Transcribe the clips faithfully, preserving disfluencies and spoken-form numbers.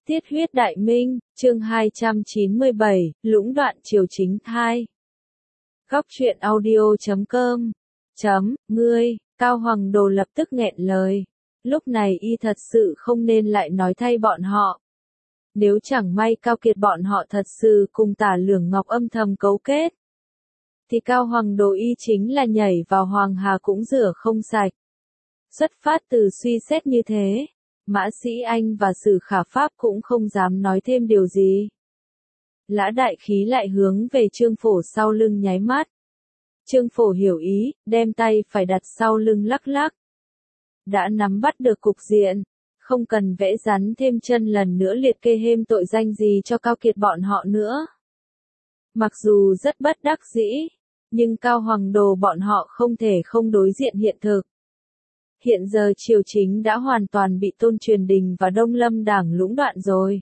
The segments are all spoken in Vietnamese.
Tiết huyết đại minh, chương hai trăm chín mươi bảy, lũng đoạn triều chính hai. Góc truyện audio chấm com. Chấm, ngươi, Cao Hoàng Đồ lập tức nghẹn lời. Lúc này y thật sự không nên lại nói thay bọn họ. Nếu chẳng may Cao Kiệt bọn họ thật sự cùng Tả Lưởng Ngọc âm thầm cấu kết, thì Cao Hoàng Đồ y chính là nhảy vào Hoàng Hà cũng rửa không sạch. Xuất phát từ suy xét như thế, Mã Sĩ Anh và Sử Khả Pháp cũng không dám nói thêm điều gì. Lã Đại Khí lại hướng về Trương Phổ sau lưng nháy mắt. Trương Phổ hiểu ý, đem tay phải đặt sau lưng lắc lắc. Đã nắm bắt được cục diện, không cần vẽ rắn thêm chân lần nữa liệt kê thêm tội danh gì cho Cao Kiệt bọn họ nữa. Mặc dù rất bất đắc dĩ, nhưng Cao Hoàng Đồ bọn họ không thể không đối diện hiện thực. Hiện giờ triều chính đã hoàn toàn bị Tôn Truyền Đình và Đông Lâm Đảng lũng đoạn rồi.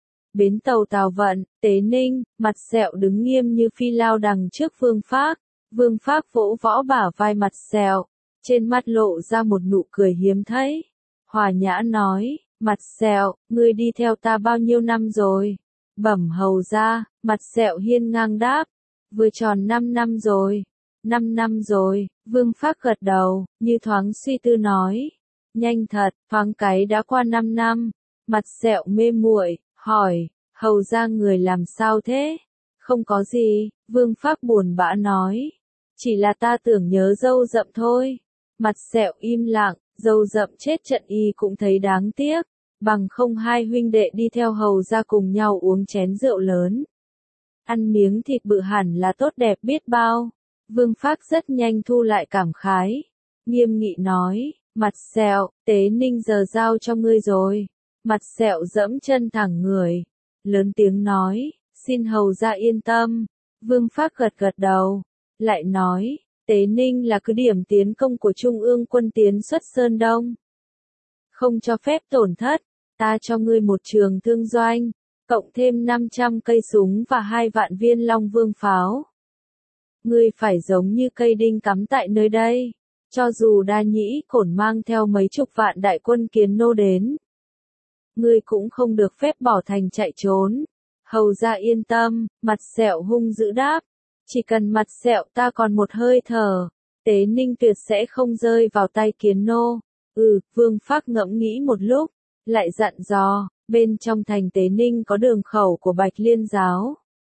Bến tàu Tào Vận, Tế Ninh, Mặt Sẹo đứng nghiêm như phi lao đằng trước Vương Phác. Vương Phác vỗ võ bả vai Mặt Sẹo, trên mắt lộ ra một nụ cười hiếm thấy. Hòa nhã nói, Mặt Sẹo, ngươi đi theo ta bao nhiêu năm rồi? Bẩm hầu ra, Mặt Sẹo hiên ngang đáp, vừa tròn năm năm rồi. Năm năm rồi, Vương Phác gật đầu, như thoáng suy tư nói. Nhanh thật, thoáng cái đã qua năm năm. Mặt Sẹo mê muội, hỏi, hầu ra người làm sao thế? Không có gì, Vương Phác buồn bã nói. Chỉ là ta tưởng nhớ dâu rậm thôi. Mặt Sẹo im lặng, dâu rậm chết trận y cũng thấy đáng tiếc. Bằng không hai huynh đệ đi theo hầu ra cùng nhau uống chén rượu lớn. Ăn miếng thịt bự hẳn là tốt đẹp biết bao. Vương Phác rất nhanh thu lại cảm khái. Nghiêm nghị nói, Mặt Sẹo, Tế Ninh giờ giao cho ngươi rồi. Mặt Sẹo dẫm chân thẳng người. Lớn tiếng nói, xin hầu ra yên tâm. Vương Phác gật gật đầu. Lại nói, Tế Ninh là cứ điểm tiến công của Trung ương quân tiến xuất Sơn Đông. Không cho phép tổn thất, ta cho ngươi một trường thương doanh, cộng thêm năm trăm cây súng và hai vạn viên Long Vương pháo. Ngươi phải giống như cây đinh cắm tại nơi đây, cho dù Đa Nhĩ Cổn mang theo mấy chục vạn đại quân Kiến Nô đến. Ngươi cũng không được phép bỏ thành chạy trốn. Hầu ra yên tâm, Mặt Sẹo hung dữ đáp. Chỉ cần Mặt Sẹo ta còn một hơi thở, Tế Ninh tuyệt sẽ không rơi vào tay Kiến Nô. Ừ, Vương Phác ngẫm nghĩ một lúc, lại dặn dò, bên trong thành Tế Ninh có đường khẩu của Bạch Liên Giáo.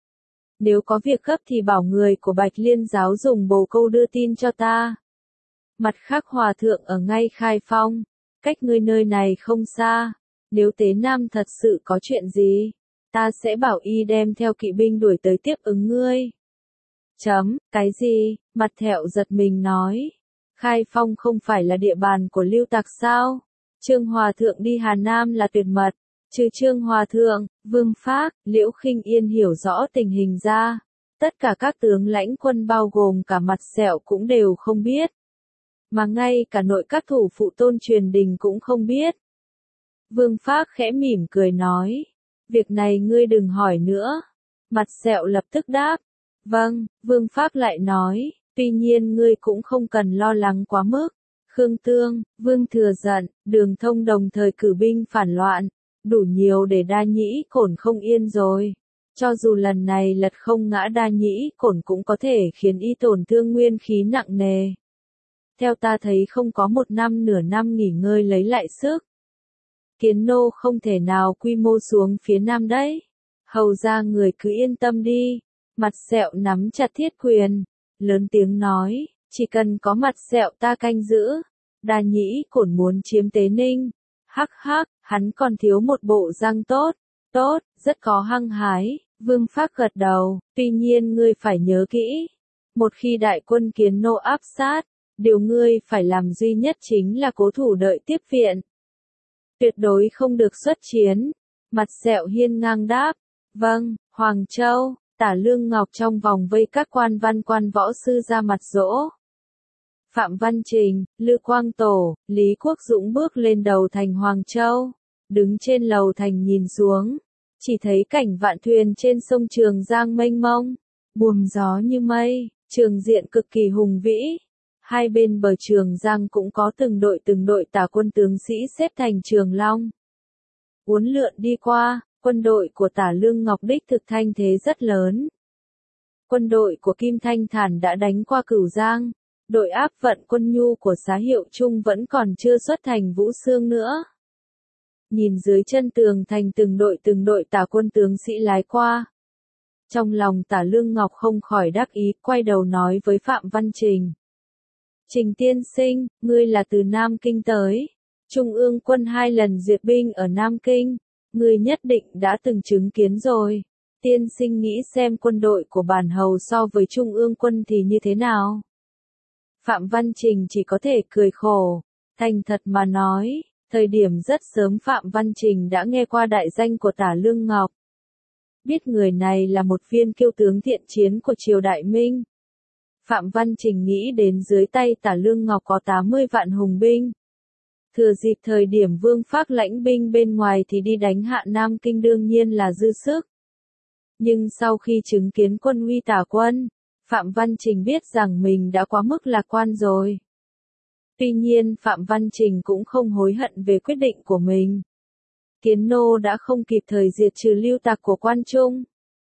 Nếu có việc gấp thì bảo người của Bạch Liên Giáo dùng bồ câu đưa tin cho ta. Mặt khác Hòa Thượng ở ngay Khai Phong, cách ngươi nơi này không xa. Nếu Tế Nam thật sự có chuyện gì, ta sẽ bảo y đem theo kỵ binh đuổi tới tiếp ứng ngươi. Chấm, cái gì? Mặt Thẹo giật mình nói. Khai Phong không phải là địa bàn của Lưu Tặc sao? Trương Hòa Thượng đi Hà Nam là tuyệt mật. Trừ Trương Hòa Thượng, Vương Phác, Liễu Khinh Yên hiểu rõ tình hình ra. Tất cả các tướng lãnh quân bao gồm cả Mặt Sẹo cũng đều không biết. Mà ngay cả nội các thủ phụ Tôn Truyền Đình cũng không biết. Vương Phác khẽ mỉm cười nói. Việc này ngươi đừng hỏi nữa. Mặt Sẹo lập tức đáp. Vâng, Vương Phác lại nói. Tuy nhiên ngươi cũng không cần lo lắng quá mức. Khương Tương, Vương Thừa giận, Đường Thông đồng thời cử binh phản loạn. Đủ nhiều để Đa Nhĩ Cổn không yên rồi. Cho dù lần này lật không ngã Đa Nhĩ Cổn cũng có thể khiến y tổn thương nguyên khí nặng nề. Theo ta thấy không có một năm nửa năm nghỉ ngơi lấy lại sức. Kiến Nô không thể nào quy mô xuống phía nam đấy. Hầu ra người cứ yên tâm đi. Mặt Sẹo nắm chặt thiết quyền, lớn tiếng nói, chỉ cần có Mặt Sẹo ta canh giữ. Đa Nhĩ Cổn muốn chiếm Tế Ninh. Hắc hắc, hắn còn thiếu một bộ răng tốt. Tốt, rất có hăng hái. Vương Phác gật đầu, tuy nhiên ngươi phải nhớ kỹ. Một khi đại quân Kiến Nô áp sát, điều ngươi phải làm duy nhất chính là cố thủ đợi tiếp viện. Tuyệt đối không được xuất chiến. Mặt Sẹo hiên ngang đáp. Vâng, Hoàng Châu, Tả Lương Ngọc trong vòng vây các quan văn quan võ sư ra mặt dỗ. Phạm Văn Trình, Lư Quang Tổ, Lý Quốc Dũng bước lên đầu thành Hoàng Châu. Đứng trên lầu thành nhìn xuống. Chỉ thấy cảnh vạn thuyền trên sông Trường Giang mênh mông. Buồm gió như mây, trường diện cực kỳ hùng vĩ. Hai bên bờ Trường Giang cũng có từng đội từng đội tả quân tướng sĩ xếp thành trường long. uốn lượn đi qua, quân đội của Tả Lương Ngọc đích thực thanh thế rất lớn. Quân đội của Kim Thanh Thản đã đánh qua Cửu Giang, đội áp vận quân nhu của Xá Hiệu Trung vẫn còn chưa xuất thành Vũ Xương nữa. Nhìn dưới chân tường thành từng đội từng đội Tả quân tướng sĩ lái qua. Trong lòng Tả Lương Ngọc không khỏi đắc ý, quay đầu nói với Phạm Văn Trình. Trình tiên sinh, ngươi là từ Nam Kinh tới. Trung ương quân hai lần duyệt binh ở Nam Kinh, ngươi nhất định đã từng chứng kiến rồi. Tiên sinh nghĩ xem quân đội của bản hầu so với Trung ương quân thì như thế nào? Phạm Văn Trình chỉ có thể cười khổ, thành thật mà nói, thời điểm rất sớm Phạm Văn Trình đã nghe qua đại danh của Tả Lương Ngọc. Biết người này là một viên kiêu tướng thiện chiến của triều Đại Minh. Phạm Văn Trình nghĩ đến dưới tay Tả Lương Ngọc có tám mươi vạn hùng binh. Thừa dịp thời điểm Vương Phác lãnh binh bên ngoài thì đi đánh hạ Nam Kinh đương nhiên là dư sức. Nhưng sau khi chứng kiến quân uy Tả quân, Phạm Văn Trình biết rằng mình đã quá mức lạc quan rồi. Tuy nhiên Phạm Văn Trình cũng không hối hận về quyết định của mình. Kiến Nô đã không kịp thời diệt trừ lưu tặc của Quan Trung.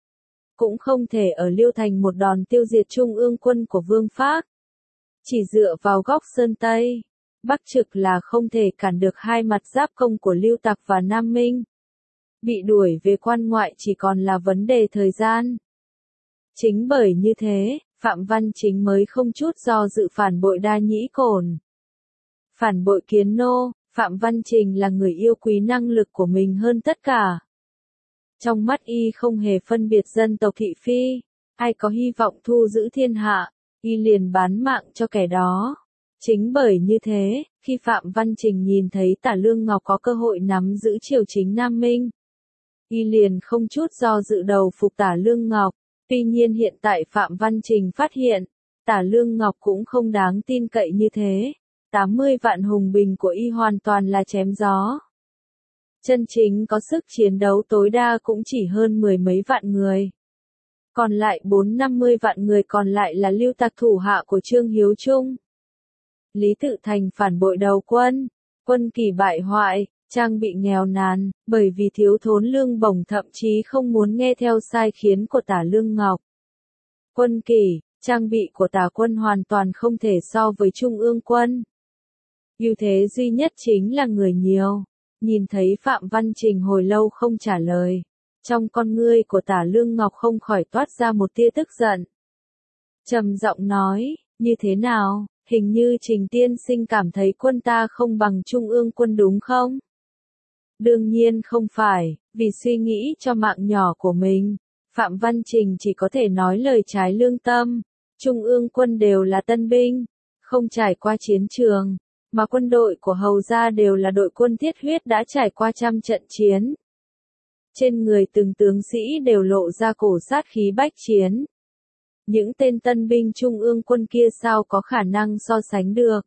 Cũng không thể ở Liêu Thành một đòn tiêu diệt Trung ương quân của Vương Phác. Chỉ dựa vào góc Sơn Tây, Bắc Trực là không thể cản được hai mặt giáp công của lưu tặc và Nam Minh. Bị đuổi về quan ngoại chỉ còn là vấn đề thời gian. Chính bởi như thế, Phạm Văn Chính mới không chút do dự phản bội Đa Nhĩ Cổn. Phản bội Kiến Nô, Phạm Văn Trình là người yêu quý năng lực của mình hơn tất cả. Trong mắt y không hề phân biệt dân tộc thị phi, ai có hy vọng thu giữ thiên hạ, y liền bán mạng cho kẻ đó. Chính bởi như thế, khi Phạm Văn Trình nhìn thấy Tả Lương Ngọc có cơ hội nắm giữ triều chính Nam Minh, y liền không chút do dự đầu phục Tả Lương Ngọc. Tuy nhiên hiện tại Phạm Văn Trình phát hiện, Tả Lương Ngọc cũng không đáng tin cậy như thế. tám mươi vạn hùng binh của y hoàn toàn là chém gió. Chân chính có sức chiến đấu tối đa cũng chỉ hơn mười mấy vạn người. Còn lại bốn năm mươi vạn người còn lại là lưu tặc thủ hạ của Trương Hiếu Trung. Lý Tự Thành phản bội đầu quân, quân kỳ bại hoại, trang bị nghèo nàn, bởi vì thiếu thốn lương bổng thậm chí không muốn nghe theo sai khiến của Tả Lương Ngọc. Quân kỳ, trang bị của Tả quân hoàn toàn không thể so với Trung ương quân. Ưu thế duy nhất chính là người nhiều. Nhìn thấy Phạm Văn Trình hồi lâu không trả lời, trong con ngươi của Tả Lương Ngọc không khỏi toát ra một tia tức giận. Trầm giọng nói, như thế nào, hình như Trình tiên sinh cảm thấy quân ta không bằng Trung ương quân đúng không? Đương nhiên không phải, vì suy nghĩ cho mạng nhỏ của mình, Phạm Văn Trình chỉ có thể nói lời trái lương tâm. Trung ương quân đều là tân binh, không trải qua chiến trường. Mà quân đội của hầu gia đều là đội quân thiết huyết đã trải qua trăm trận chiến. Trên người từng tướng sĩ đều lộ ra cổ sát khí bách chiến. Những tên tân binh Trung ương quân kia sao có khả năng so sánh được.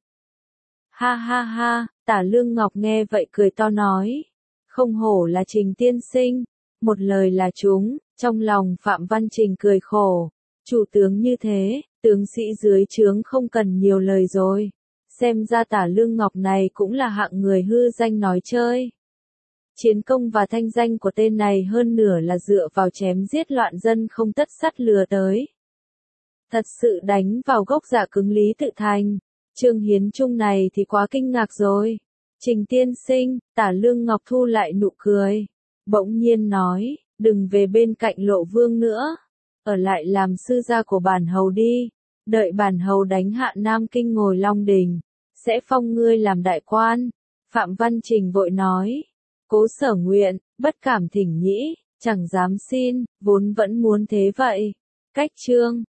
Ha ha ha, Tả Lương Ngọc nghe vậy cười to nói. Không hổ là Trình tiên sinh, một lời là trúng. Trong lòng Phạm Văn Trình cười khổ. Chủ tướng như thế, tướng sĩ dưới trướng không cần nhiều lời rồi. Xem ra Tả Lương Ngọc này cũng là hạng người hư danh nói chơi. Chiến công và thanh danh của tên này hơn nửa là dựa vào chém giết loạn dân không tất sắt lừa tới. Thật sự đánh vào gốc dạ cứng Lý Tự Thành. Trương Hiến Trung này thì quá kinh ngạc rồi. Trình tiên sinh, Tả Lương Ngọc thu lại nụ cười. Bỗng nhiên nói, đừng về bên cạnh Lộ Vương nữa. Ở lại làm sư gia của bản hầu đi. Đợi bản hầu đánh hạ Nam Kinh ngồi Long Đình, sẽ phong ngươi làm đại quan. Phạm Văn Trình vội nói, Cố Sở nguyện, bất cảm thỉnh nhĩ, chẳng dám xin, vốn vẫn muốn thế vậy. Cách chương